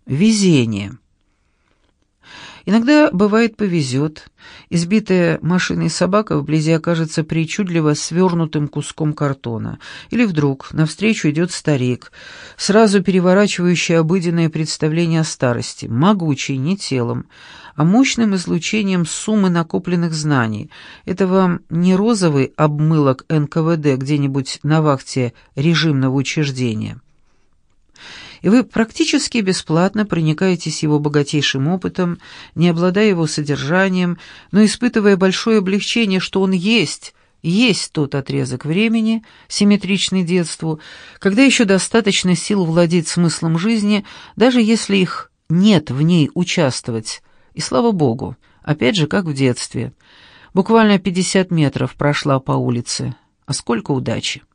Везение. Иногда, бывает, повезет. Избитая машиной собака вблизи окажется причудливо свернутым куском картона. Или вдруг навстречу идет старик, сразу переворачивающий обыденное представление о старости, могучий не телом, а мощным излучением суммы накопленных знаний. Это вам не розовый обмылок НКВД где-нибудь на вахте режимного учреждения. И вы практически бесплатно проникаетесь его богатейшим опытом, не обладая его содержанием, но испытывая большое облегчение, что он есть тот отрезок времени, симметричный детству, когда еще достаточно сил владеть смыслом жизни, даже если их нет в ней участвовать. И слава богу, опять же, как в детстве. Буквально 50 метров прошла по улице. А сколько удачи!